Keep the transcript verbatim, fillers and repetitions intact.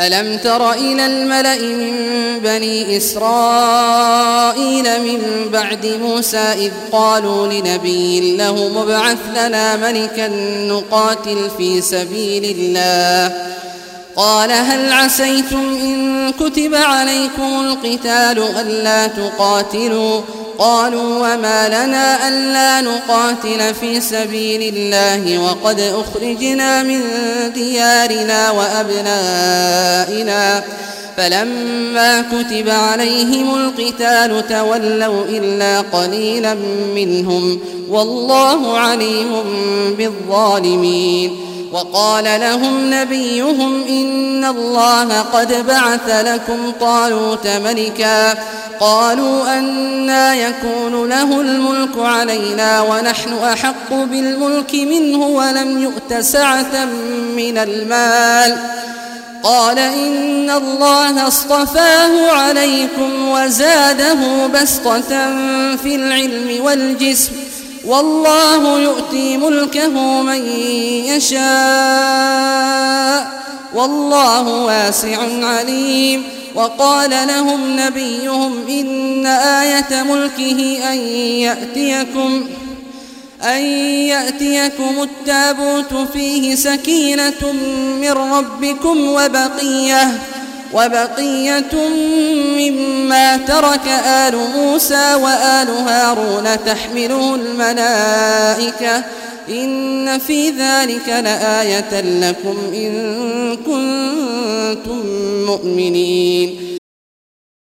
ألم تر إلى الملأ من بني إسرائيل من بعد موسى إذ قالوا لنبي له مبعث لنا ملكا نقاتل في سبيل الله قال هل عسيتم إن كتب عليكم القتال ألا تقاتلوا قالوا وما لنا ألا نقاتل في سبيل الله وقد أخرجنا من ديارنا وأبنائنا فلما كتب عليهم القتال تولوا إلا قليلا منهم والله عليم بالظالمين. وقال لهم نبيهم إن الله قد بعث لكم طالوت ملكا قالوا أنى يكون له الملك علينا ونحن أحق بالملك منه ولم يؤت سعة من المال قال إن الله اصطفاه عليكم وزاده بسطة في العلم والجسم والله يؤتي ملكه من يشاء والله واسع عليم. وقال لهم نبيهم إن آية ملكه أن يأتيكم أن يأتيكم التابوت فيه سكينة من ربكم وبقية وبقية مما ترك آل موسى وآل هارون تحمله الملائكة إن في ذلك لآية لكم إن كنتم مؤمنين.